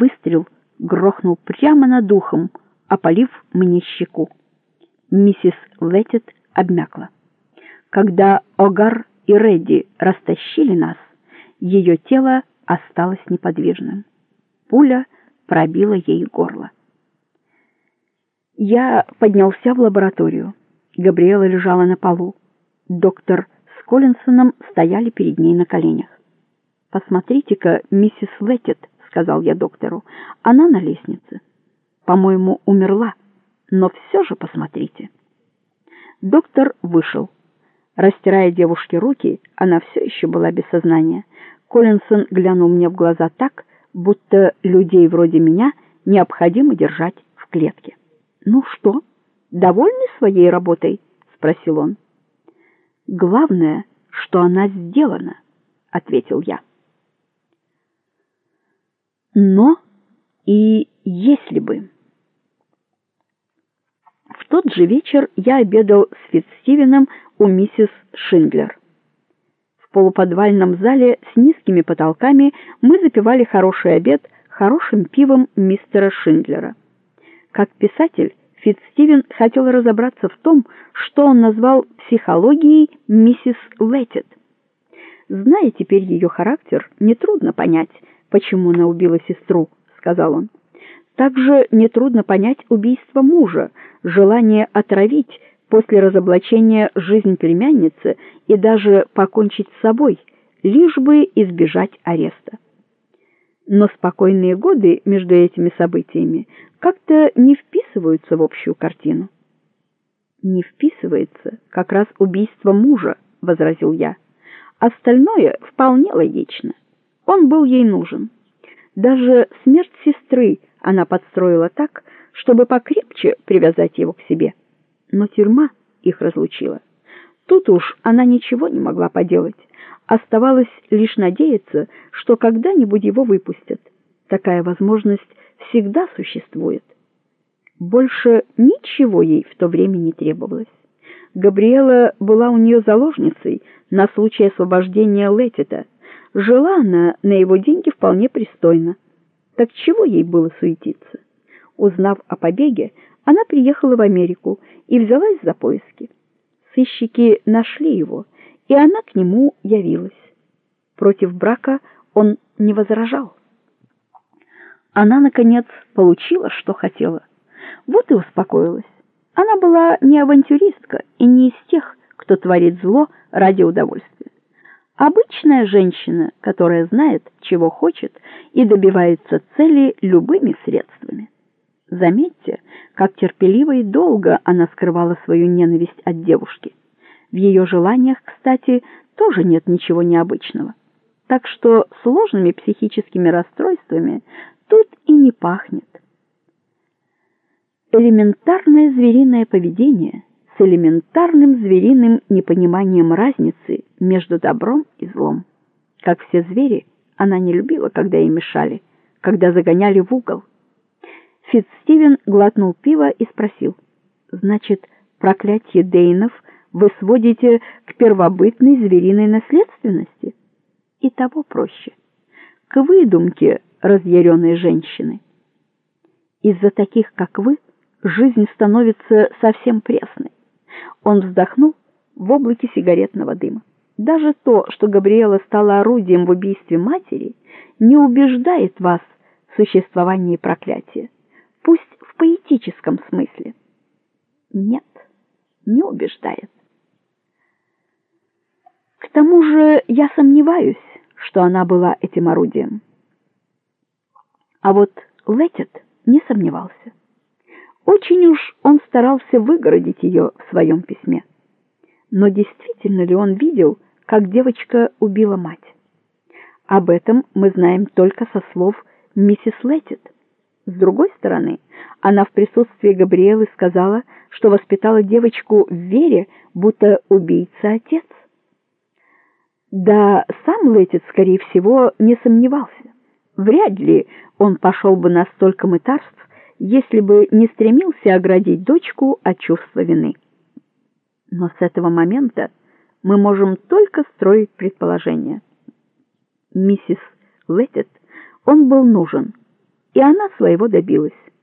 выстрел грохнул прямо над ухом, опалив мне щеку. Миссис Леттит обмякла. Когда Огар и Редди растащили нас, ее тело осталось неподвижным. Пуля пробила ей горло. Я поднялся в лабораторию. Габриэла лежала на полу. Доктор с Коллинсоном стояли перед ней на коленях. «Посмотрите-ка, миссис Леттит», — сказал я доктору, — «она на лестнице. По-моему, умерла, но все же посмотрите». Доктор вышел. Растирая девушке руки, она все еще была без сознания. Коллинсон глянул мне в глаза так, будто людей вроде меня необходимо держать в клетке. «Ну что, довольны своей работой?» — спросил он. «Главное, что она сделана», — ответил я. Но и если бы... В тот же вечер я обедал с Фитцстивеном у миссис Шиндлер. В полуподвальном зале с низкими потолками мы запивали хороший обед хорошим пивом мистера Шиндлера. Как писатель, Фитцстивен хотел разобраться в том, что он назвал психологией миссис Леттит. Зная теперь ее характер, нетрудно понять, почему она убила сестру, сказал он. Также нетрудно понять убийство мужа, желание отравить после разоблачения жизнь племянницы и даже покончить с собой, лишь бы избежать ареста. Но спокойные годы между этими событиями как-то не вписываются в общую картину. Не вписывается как раз убийство мужа, возразил я. Остальное вполне логично. Он был ей нужен. Даже смерть сестры она подстроила так, чтобы покрепче привязать его к себе. Но тюрьма их разлучила. Тут уж она ничего не могла поделать. Оставалось лишь надеяться, что когда-нибудь его выпустят. Такая возможность всегда существует. Больше ничего ей в то время не требовалось. Габриэла была у нее заложницей на случай освобождения Леттита. Жила она на его деньги вполне пристойно. Так чего ей было суетиться? Узнав о побеге, она приехала в Америку и взялась за поиски. Сыщики нашли его, и она к нему явилась. Против брака он не возражал. Она, наконец, получила, что хотела. Вот и успокоилась. Она была не авантюристка и не из тех, кто творит зло ради удовольствия. Обычная женщина, которая знает, чего хочет, и добивается цели любыми средствами. Заметьте, как терпеливо и долго она скрывала свою ненависть от девушки. В ее желаниях, кстати, тоже нет ничего необычного. Так что сложными психическими расстройствами тут и не пахнет. Элементарное звериное поведение с элементарным звериным непониманием разницы между добром и злом. Как все звери, она не любила, когда ей мешали, когда загоняли в угол. Фитцстивен глотнул пиво и спросил: «Значит, проклятие Дейнов вы сводите к первобытной звериной наследственности?» И того проще. К выдумке разъяренной женщины. Из-за таких, как вы, жизнь становится совсем пресной. Он вздохнул в облаке сигаретного дыма. Даже то, что Габриэла стала орудием в убийстве матери, не убеждает вас в существовании проклятия, пусть в поэтическом смысле. Нет, не убеждает. К тому же я сомневаюсь, что она была этим орудием. А вот Леттит не сомневался. Очень уж он старался выгородить ее в своем письме. Но действительно ли он видел, как девочка убила мать? Об этом мы знаем только со слов миссис Леттит. С другой стороны, она в присутствии Габриэлы сказала, что воспитала девочку в вере, будто убийца отец. Да, сам Леттит, скорее всего, не сомневался. Вряд ли он пошел бы на столько мытарств, если бы не стремился оградить дочку от чувства вины. Но с этого момента мы можем только строить предположения. Миссис Леттит он был нужен, и она своего добилась.